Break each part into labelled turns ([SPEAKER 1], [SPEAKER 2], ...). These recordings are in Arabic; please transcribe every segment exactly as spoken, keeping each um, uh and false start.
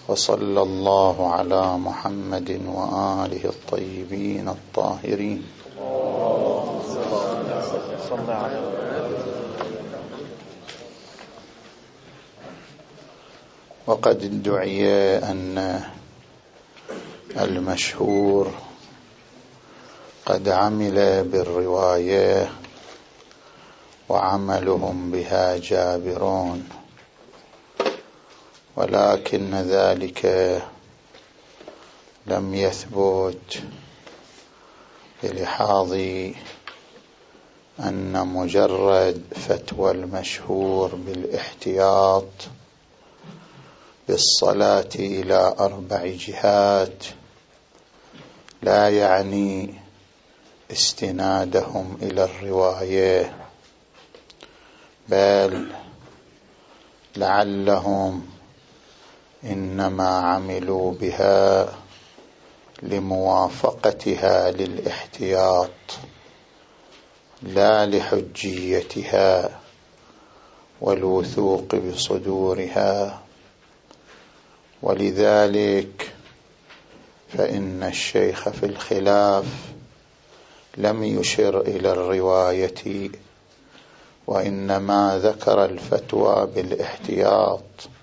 [SPEAKER 1] وصلى الله على محمد وآله الطيبين الطاهرين. وقد ادعي أن المشهور قد عمل بالرواية وعملهم بها جابرون، ولكن ذلك لم يثبت بلحاظ أن مجرد فتوى المشهور بالاحتياط بالصلاة إلى أربع جهات لا يعني استنادهم إلى الرواية، بل لعلهم إنما عملوا بها لموافقتها للاحتياط لا لحجيتها والوثوق بصدورها. ولذلك فإن الشيخ في الخلاف لم يشر إلى الرواية، وإنما ذكر الفتوى بالاحتياط،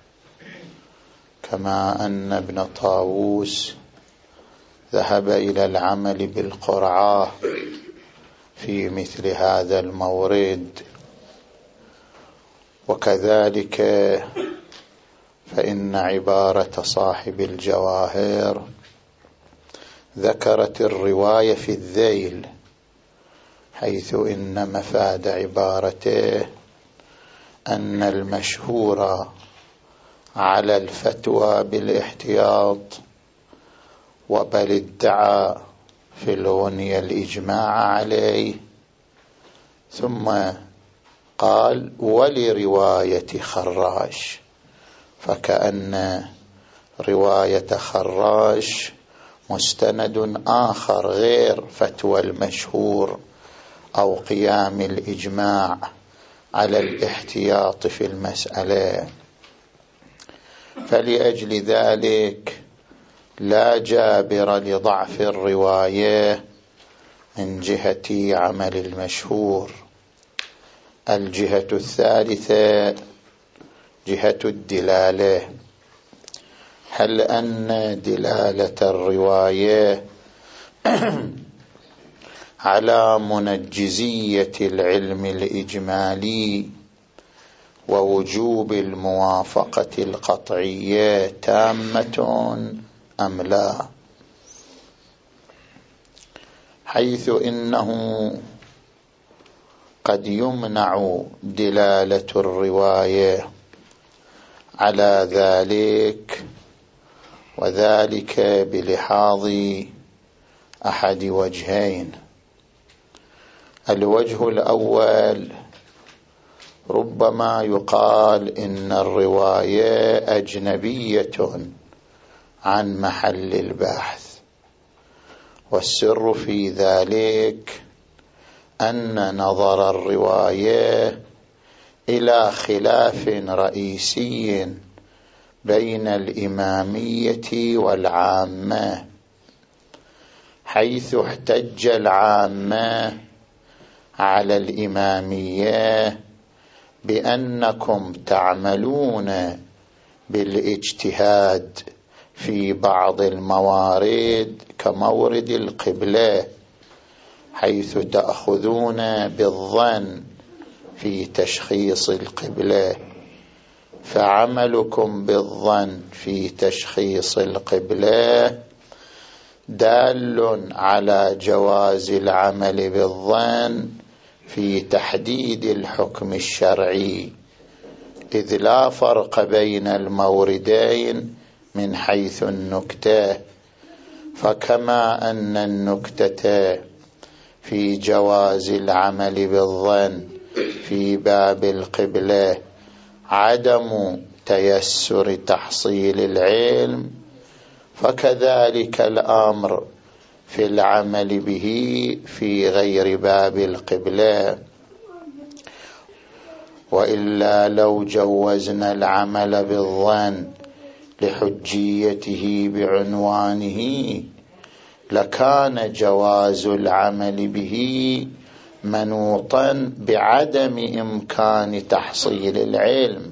[SPEAKER 1] كما أن ابن طاووس ذهب إلى العمل بالقرعة في مثل هذا المورد. وكذلك فإن عبارة صاحب الجواهر ذكرت الرواية في الذيل، حيث إن مفاد عبارته أن المشهور على الفتوى بالاحتياط، وبل ادعى في الغنية الإجماع عليه، ثم قال ولرواية خراش، فكأن رواية خراش مستند آخر غير فتوى المشهور أو قيام الإجماع على الاحتياط في المسألة. فلأجل ذلك لا جابر لضعف الرواية من جهة عمل المشهور. الجهة الثالثة جهة الدلالة. هل أن دلالة الرواية على منجزية العلم الإجمالي ووجوب الموافقة القطعية تامة أم لا؟ حيث إنه قد يمنع دلالة الرواية على ذلك، وذلك بلحاظ أحد وجهين. الوجه الأول ربما يقال إن الرواية أجنبية عن محل البحث، والسر في ذلك أن نظر الرواية إلى خلاف رئيسي بين الإمامية والعامة، حيث احتج العامة على الإمامية بأنكم تعملون بالاجتهاد في بعض الموارد كمورد القبلة، حيث تأخذون بالظن في تشخيص القبلة، فعملكم بالظن في تشخيص القبلة دال على جواز العمل بالظن في تحديد الحكم الشرعي، إذ لا فرق بين الموردين من حيث النكتة. فكما أن النكتة في جواز العمل بالظن في باب القبلة عدم تيسر تحصيل العلم، فكذلك الأمر في العمل به في غير باب القبلة. وإلا لو جوزنا العمل بالظن لحجيته بعنوانه لكان جواز العمل به منوطا بعدم إمكان تحصيل العلم،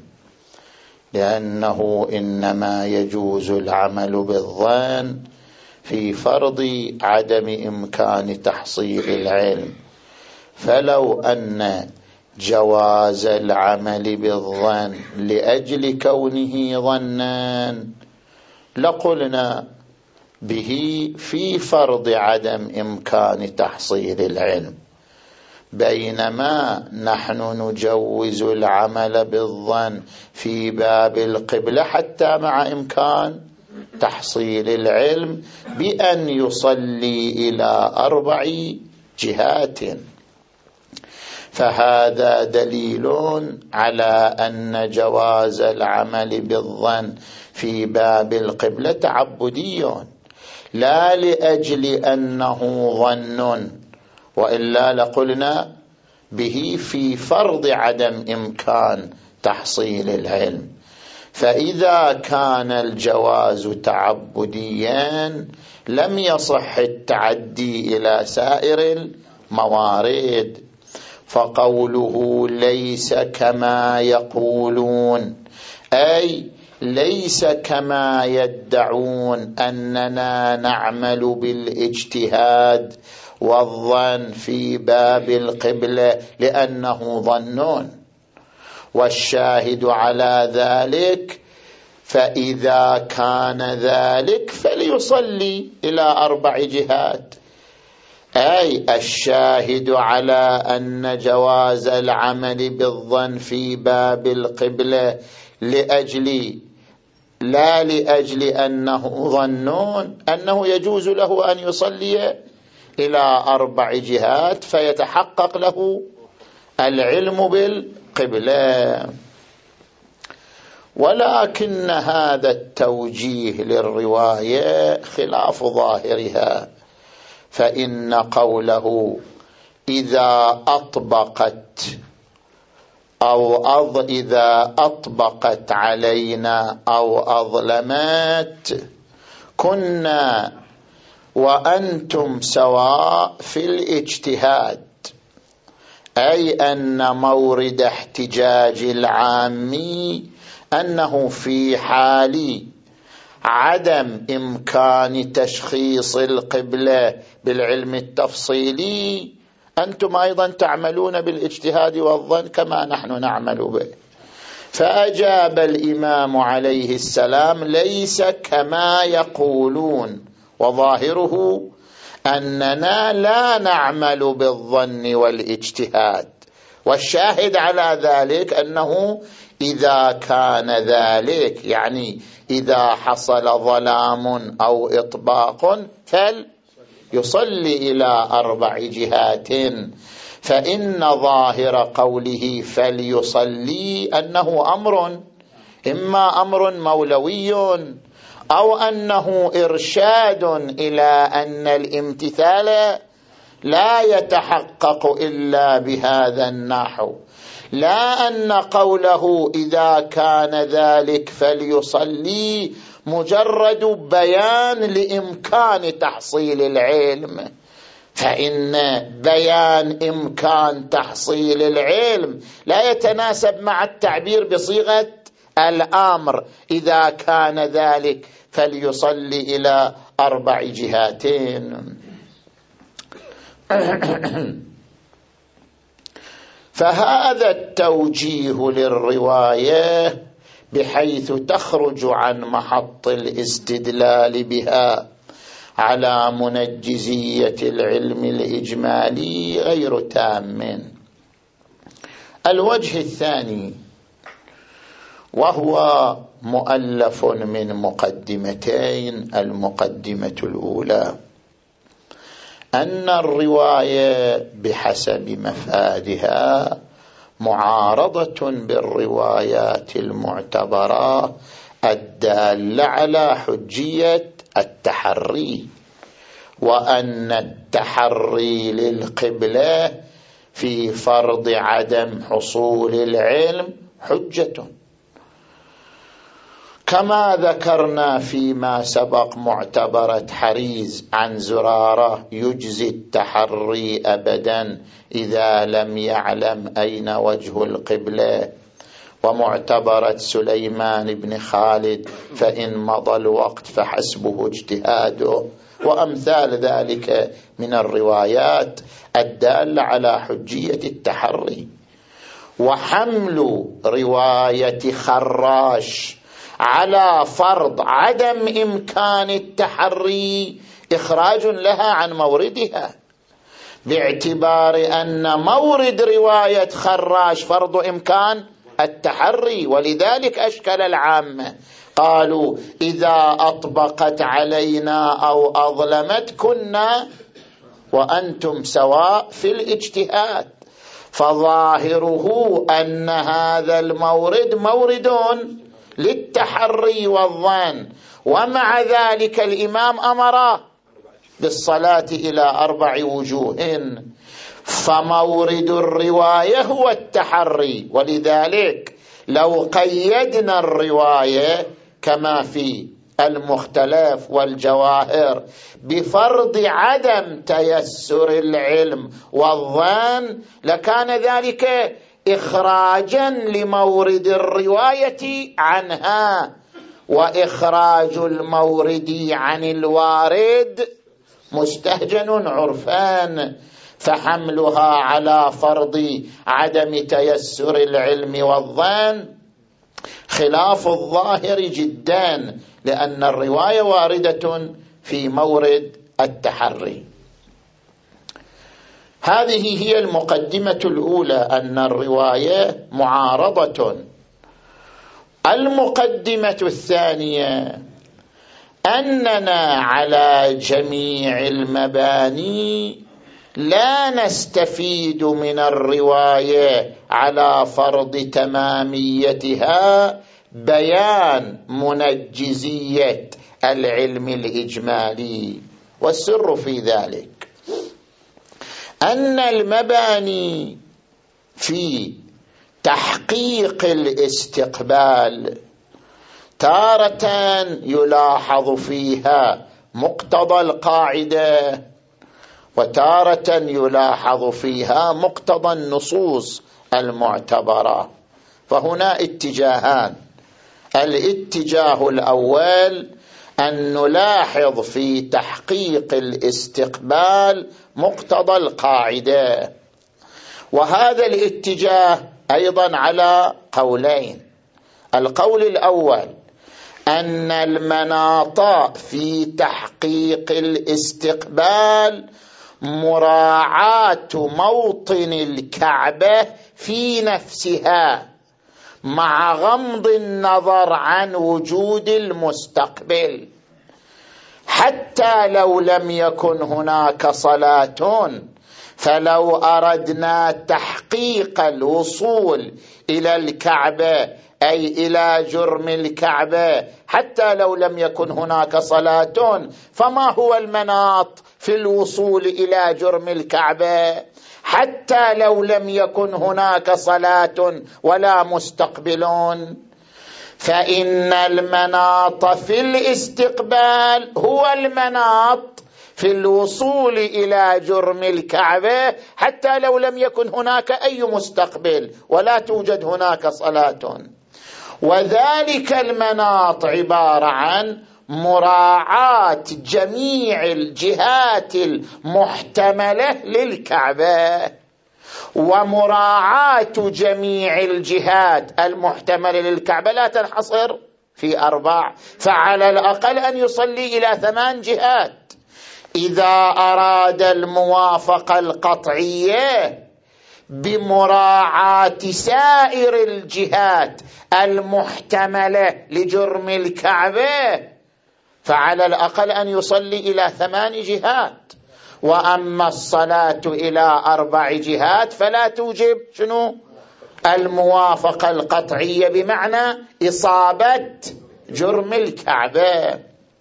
[SPEAKER 1] لأنه إنما يجوز العمل بالظن في فرض عدم إمكان تحصيل العلم. فلو أن جواز العمل بالظن لأجل كونه ظنا لقلنا به في فرض عدم إمكان تحصيل العلم، بينما نحن نجوز العمل بالظن في باب القبلة حتى مع إمكان تحصيل العلم بأن يصلي إلى أربع جهات. فهذا دليل على أن جواز العمل بالظن في باب القبلة تعبدي، لا لأجل أنه ظن، وإلا لقلنا به في فرض عدم إمكان تحصيل العلم. فإذا كان الجواز تعبديا لم يصح التعدي إلى سائر الموارد. فقوله ليس كما يقولون، أي ليس كما يدعون أننا نعمل بالاجتهاد والظن في باب القبلة لأنه ظنون، والشاهد على ذلك فإذا كان ذلك فليصلي إلى أربع جهات. أي الشاهد على أن جواز العمل بالظن في باب القبلة لأجل لا لأجل أنه ظنون أنه يجوز له أن يصلي إلى أربع جهات فيتحقق له العلم بالقبلة. ولكن هذا التوجيه للرواية خلاف ظاهرها، فإن قوله إذا أطبقت أو أض إذا أطبقت علينا أو أظلمت كنا وأنتم سواء في الاجتهاد، أي أن مورد احتجاج العامي أنه في حال عدم إمكان تشخيص القبلة بالعلم التفصيلي أنتم أيضا تعملون بالاجتهاد والظن كما نحن نعمل به. فأجاب الإمام عليه السلام ليس كما يقولون، وظاهره أننا لا نعمل بالظن والاجتهاد، والشاهد على ذلك أنه إذا كان ذلك يعني إذا حصل ظلام أو إطباق فليصلي إلى أربع جهات. فإن ظاهر قوله فليصلي أنه أمر، إما أمر مولوي أو أنه إرشاد إلى أن الامتثال لا يتحقق إلا بهذا النحو، لا أن قوله إذا كان ذلك فليصلي مجرد بيان لإمكان تحصيل العلم. فإن بيان إمكان تحصيل العلم لا يتناسب مع التعبير بصيغة الأمر إذا كان ذلك فليصلي إلى أربع جهاتين. فهذا التوجيه للرواية بحيث تخرج عن محط الاستدلال بها على منجزية العلم الإجمالي غير تام. الوجه الثاني وهو مؤلف من مقدمتين. المقدمة الأولى أن الرواية بحسب مفادها معارضة بالروايات المعتبرة الدالة على حجية التحري، وأن التحري للقبلة في فرض عدم حصول العلم حجة، كما ذكرنا فيما سبق معتبرة حريز عن زرارة يجزي التحري أبدا إذا لم يعلم أين وجه القبلة، ومعتبرة سليمان بن خالد فإن مضى الوقت فحسبه اجتهاده، وأمثال ذلك من الروايات الدالة على حجية التحري. وحمل رواية خراش على فرض عدم إمكان التحري إخراج لها عن موردها، باعتبار أن مورد رواية خراش فرض إمكان التحري، ولذلك أشكل العامة قالوا إذا أطبقت علينا أو أظلمت كنا وأنتم سواء في الاجتهاد، فظاهره أن هذا المورد مورد للتحري والظن، ومع ذلك الإمام أمر بالصلاة إلى أربع وجوه، فمورد الرواية هو التحري. ولذلك لو قيدنا الرواية كما في المختلف والجواهر بفرض عدم تيسر العلم والظن لكان ذلك إخراجا لمورد الرواية عنها، وإخراج المورد عن الوارد مستهجن عرفان، فحملها على فرض عدم تيسر العلم والظن خلاف الظاهر جدا، لأن الرواية واردة في مورد التحري. هذه هي المقدمة الأولى، أن الرواية معارضة. المقدمة الثانية أننا على جميع المباني لا نستفيد من الرواية على فرض تماميتها بيان منجزية العلم الإجمالي، والسر في ذلك أن المباني في تحقيق الاستقبال تارة يلاحظ فيها مقتضى القاعدة، وتارة يلاحظ فيها مقتضى النصوص المعتبرة. فهنا اتجاهان: الاتجاه الأول أن نلاحظ في تحقيق الاستقبال مقتضى القاعدة، وهذا الاتجاه أيضا على قولين. القول الأول أن المناط في تحقيق الاستقبال مراعاة موطن الكعبة في نفسها مع غمض النظر عن وجود المستقبل، حتى لو لم يكن هناك صلاة، فلو أردنا تحقيق الوصول إلى الكعبة أي إلى جرم الكعبة حتى لو لم يكن هناك صلاة، فما هو المناط في الوصول إلى جرم الكعبة حتى لو لم يكن هناك صلاة ولا مستقبلون؟ فإن المناط في الاستقبال هو المناط في الوصول إلى جرم الكعبة حتى لو لم يكن هناك أي مستقبل ولا توجد هناك صلاة. وذلك المناط عبارة عن مراعاة جميع الجهات المحتملة للكعبة، ومراعاة جميع الجهات المحتملة للكعبة لا تنحصر في أربع، فعلى الأقل أن يصلي إلى ثمان جهات. إذا أراد الموافقة القطعية بمراعاة سائر الجهات المحتملة لجرم الكعبة فعلى الأقل أن يصلي إلى ثمان جهات، وأما الصلاة إلى أربع جهات فلا توجب شنو؟ الموافقة القطعية بمعنى إصابة جرم الكعبة.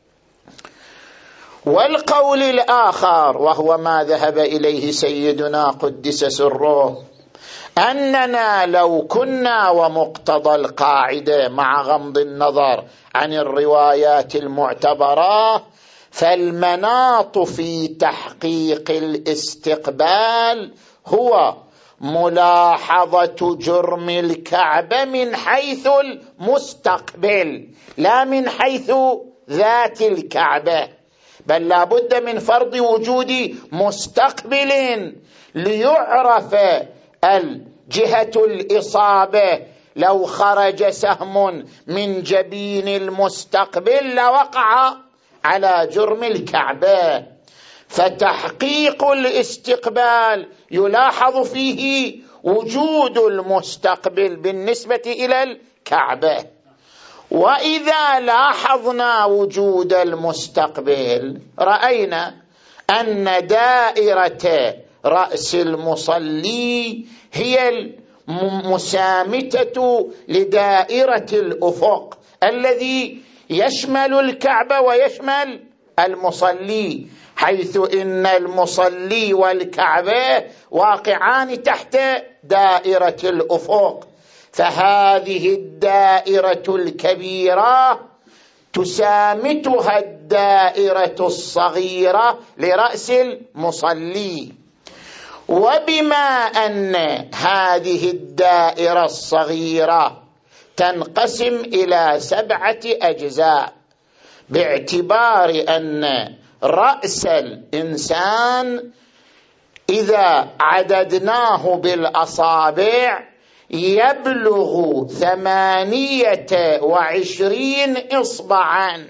[SPEAKER 1] والقول الآخر وهو ما ذهب إليه سيدنا قدس سره، أننا لو كنا ومقتضى القاعدة مع غمض النظر عن الروايات المعتبرة، فالمناط في تحقيق الاستقبال هو ملاحظة جرم الكعبة من حيث المستقبل لا من حيث ذات الكعبة، بل لا بد من فرض وجود مستقبل ليعرف الجهة الإصابة. لو خرج سهم من جبين المستقبل لوقع على جرم الكعبة. فتحقيق الاستقبال يلاحظ فيه وجود المستقبل بالنسبة إلى الكعبة. وإذا لاحظنا وجود المستقبل رأينا أن دائرة رأس المصلي هي المسامتة لدائرة الأفق الذي يشمل الكعبة ويشمل المصلي، حيث إن المصلي والكعبة واقعان تحت دائرة الأفق. فهذه الدائرة الكبيرة تسامتها الدائرة الصغيرة لرأس المصلي. وبما أن هذه الدائرة الصغيرة تنقسم إلى سبعة أجزاء، باعتبار أن رأس الإنسان إذا عددناه بالأصابع يبلغ ثمانية وعشرين إصبعا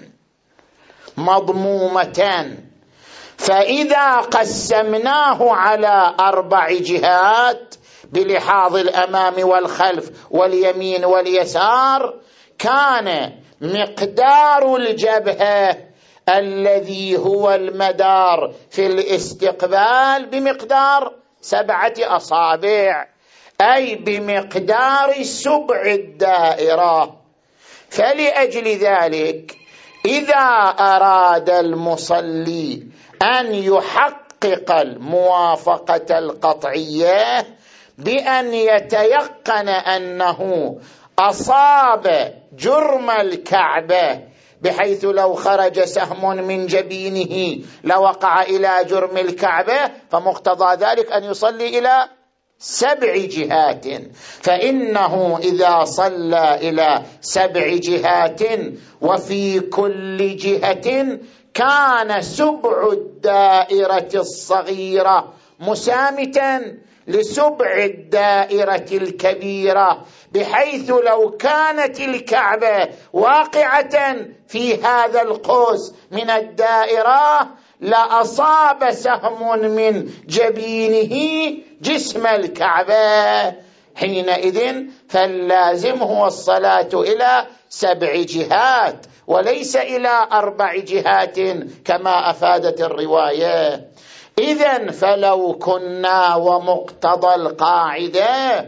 [SPEAKER 1] مضمومة، فإذا قسمناه على أربع جهات بلحاظ الأمام والخلف واليمين واليسار كان مقدار الجبهة الذي هو المدار في الاستقبال بمقدار سبعة أصابع، أي بمقدار سبع الدائرة. فلأجل ذلك إذا أراد المصلي أن يحقق الموافقة القطعية بأن يتيقن أنه أصاب جرم الكعبة، بحيث لو خرج سهم من جبينه لوقع إلى جرم الكعبة، فمقتضى ذلك أن يصلي إلى سبع جهات. فإنه إذا صلى إلى سبع جهات وفي كل جهة كان سبع الدائرة الصغيرة مسامتا لسبع الدائرة الكبيرة، بحيث لو كانت الكعبة واقعة في هذا القوس من الدائرة لأصاب سهم من جبينه جسم الكعبة. حينئذ فاللازم هو الصلاة إلى سبع جهات وليس إلى أربع جهات كما أفادت الرواية. إذن فلو كنا ومقتضى القاعدة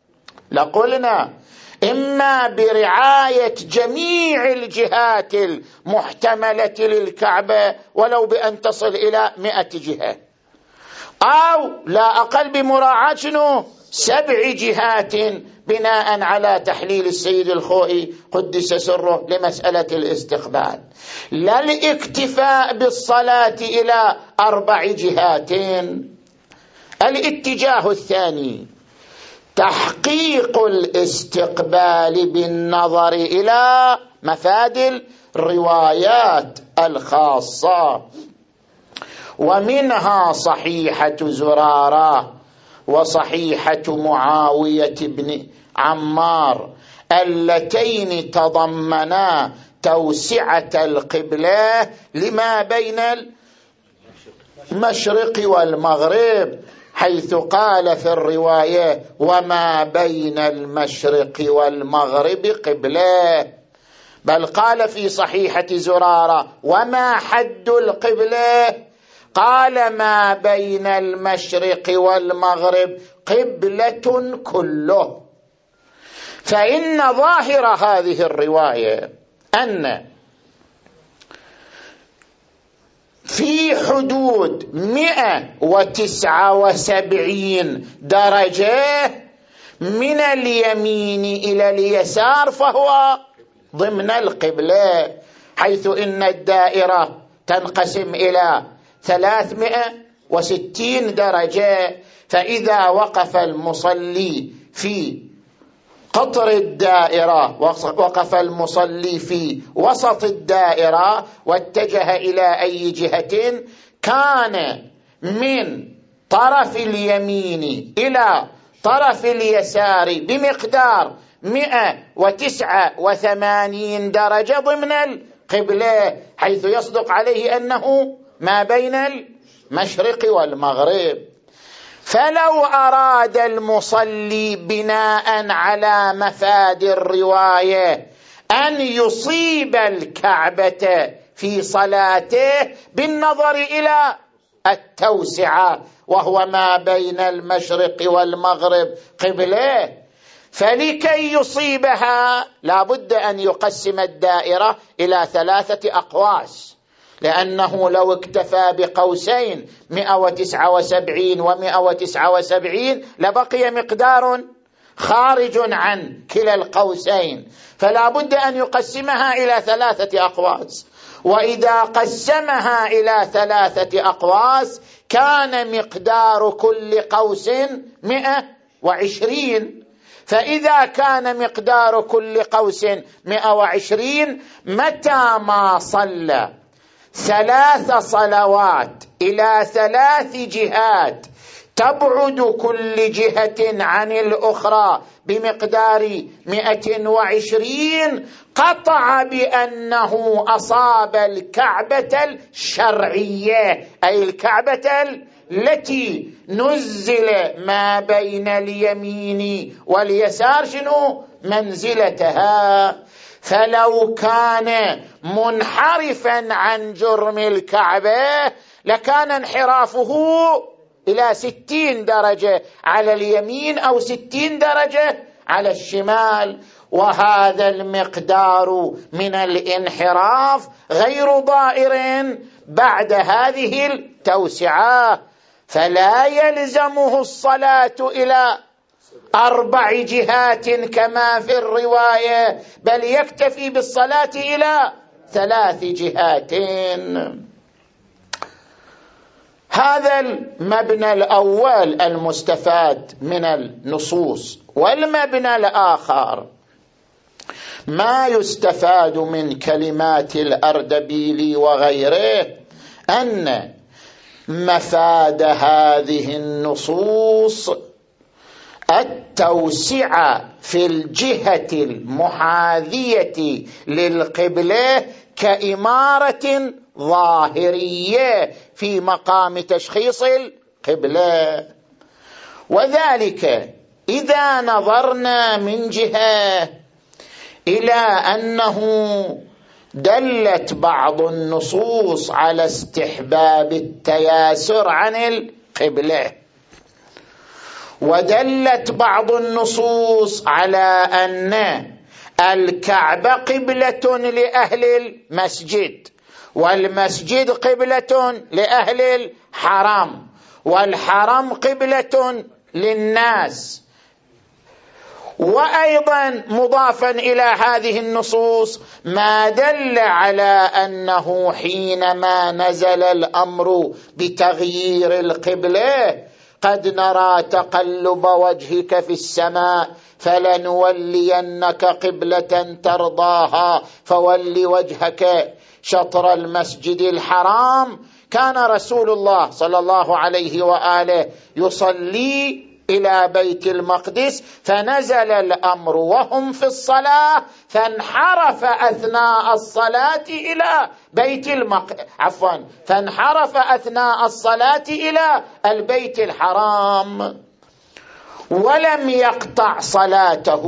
[SPEAKER 1] لقلنا إما برعاية جميع الجهات المحتملة للكعبة ولو بأن تصل إلى مئة جهة، أو لا أقل بمراعاة شنو؟ سبع جهات بناء على تحليل السيد الخوئي قدس سره لمسألة الاستقبال، لا الاكتفاء بالصلاة إلى أربع جهات. الاتجاه الثاني تحقيق الاستقبال بالنظر إلى مفاد الروايات الخاصة، ومنها صحيحة زرارة وصحيحة معاوية بن عمار اللتين تضمنا توسعة القبلة لما بين المشرق والمغرب، حيث قال في الرواية وما بين المشرق والمغرب قبلة، بل قال في صحيحة زرارة وما حد القبلة، قال ما بين المشرق والمغرب قبلة كله. فإن ظاهر هذه الرواية أن في حدود مئة وتسعة وسبعين درجة من اليمين إلى اليسار فهو ضمن القبلة، حيث إن الدائرة تنقسم إلى ثلاثمائة وستين درجة، فإذا وقف المصلي في قطر الدائرة، وقف المصلي في وسط الدائرة واتجه إلى أي جهة، كان من طرف اليمين إلى طرف اليسار بمقدار مئة وتسعة وثمانين درجة ضمن القبلة، حيث يصدق عليه أنه ما بين المشرق والمغرب. فلو أراد المصلي بناء على مفاد الرواية أن يصيب الكعبة في صلاته بالنظر إلى التوسعة، وهو ما بين المشرق والمغرب قبله، فلكي يصيبها لا بد أن يقسم الدائرة إلى ثلاثة أقواس، لأنه لو اكتفى بقوسين مئة وتسعة وسبعين ومئة وتسعة وسبعين لبقي مقدار خارج عن كلا القوسين، فلا بد أن يقسمها إلى ثلاثة أقواس. وإذا قسمها إلى ثلاثة أقواس كان مقدار كل قوس مئة وعشرين، فإذا كان مقدار كل قوس مئة وعشرين، متى ما صلى ثلاث صلوات إلى ثلاث جهات تبعد كل جهة عن الأخرى بمقدار مئة وعشرين، قطع بأنه أصاب الكعبة الشرعية، أي الكعبة التي نزل ما بين اليمين واليسار شنو منزلتها. فلو كان منحرفا عن جرم الكعبة لكان انحرافه إلى ستين درجة على اليمين أو ستين درجة على الشمال، وهذا المقدار من الانحراف غير ضائر بعد هذه التوسعة، فلا يلزمه الصلاة إلى أربع جهات كما في الرواية، بل يكتفي بالصلاة إلى ثلاث جهات. هذا المبنى الأول المستفاد من النصوص. والمبنى الآخر ما يستفاد من كلمات الأردبيلي وغيره أن مفاد هذه النصوص التوسعة في الجهة المحاذية للقبلة كإمارة ظاهرية في مقام تشخيص القبلة، وذلك إذا نظرنا من جهة إلى أنه دلت بعض النصوص على استحباب التياسر عن القبلة، ودلت بعض النصوص على أن الكعبة قبلة لأهل المسجد، والمسجد قبلة لأهل الحرم، والحرم قبلة للناس. وأيضا مضافا إلى هذه النصوص ما دل على أنه حينما نزل الأمر بتغيير القبلة قد نرى تقلب وجهك في السماء فلنولينك قبلة ترضاها فول وجهك شطر المسجد الحرام. كان رسول الله صلى الله عليه وآله يصلي إلى بيت المقدس، فنزل الأمر وهم في الصلاة فانحرف أثناء الصلاة إلى بيت المقدس عفوا فانحرف أثناء الصلاة إلى البيت الحرام ولم يقطع صلاته.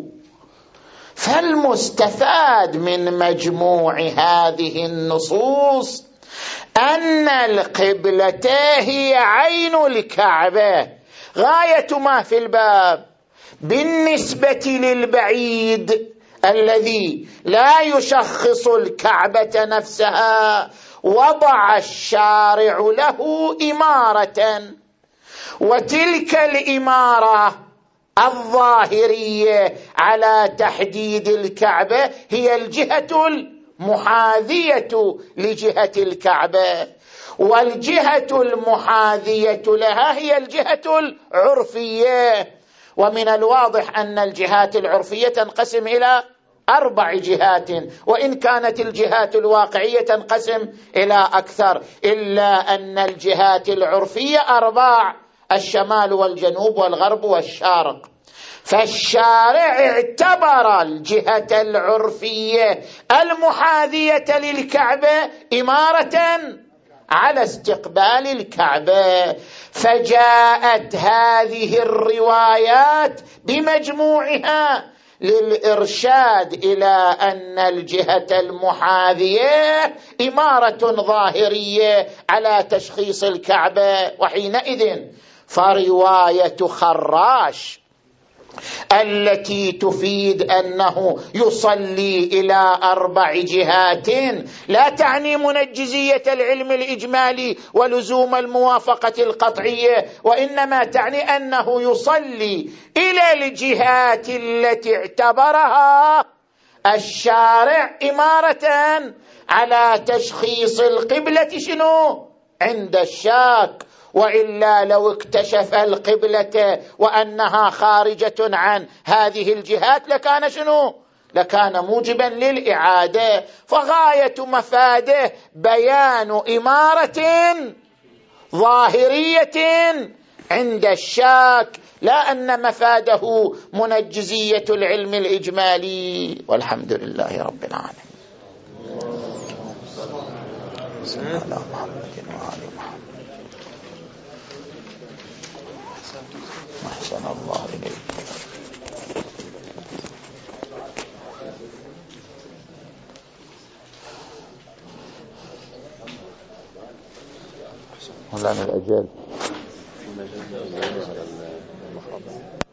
[SPEAKER 1] فالمستفاد من مجموع هذه النصوص أن القبلة هي عين الكعبة غاية ما في الباب بالنسبة للبعيد الذي لا يشخص الكعبة نفسها. وضع الشارع له إمارة، وتلك الإمارة الظاهرية على تحديد الكعبة هي الجهة المحاذية لجهة الكعبة، والجهة المحاذية لها هي الجهة العرفية. ومن الواضح أن الجهات العرفية تنقسم إلى أربع جهات، وإن كانت الجهات الواقعية تنقسم إلى أكثر، إلا أن الجهات العرفية أربع: الشمال والجنوب والغرب والشرق. فالشارع اعتبر الجهة العرفية المحاذية للكعبة إمارة على استقبال الكعبة، فجاءت هذه الروايات بمجموعها للإرشاد إلى أن الجهة المحاذية إمارة ظاهرية على تشخيص الكعبة. وحينئذ فرواية خراش التي تفيد أنه يصلي إلى أربع جهات لا تعني منجزية العلم الإجمالي ولزوم الموافقة القطعية، وإنما تعني أنه يصلي إلى الجهات التي اعتبرها الشارع إمارة على تشخيص القبلة شنو عند الشاك. وإلا لو اكتشف القبلة وأنها خارجة عن هذه الجهات لكان شنو؟ لكان موجبا للإعادة. فغاية مفاده بيان إمارة ظاهرية عند الشاك، لا أن مفاده منجزية العلم الإجمالي. والحمد لله رب العالمين. بسم الله الرحمن الرحيم. أحسن الله إليك. مولانا الأجل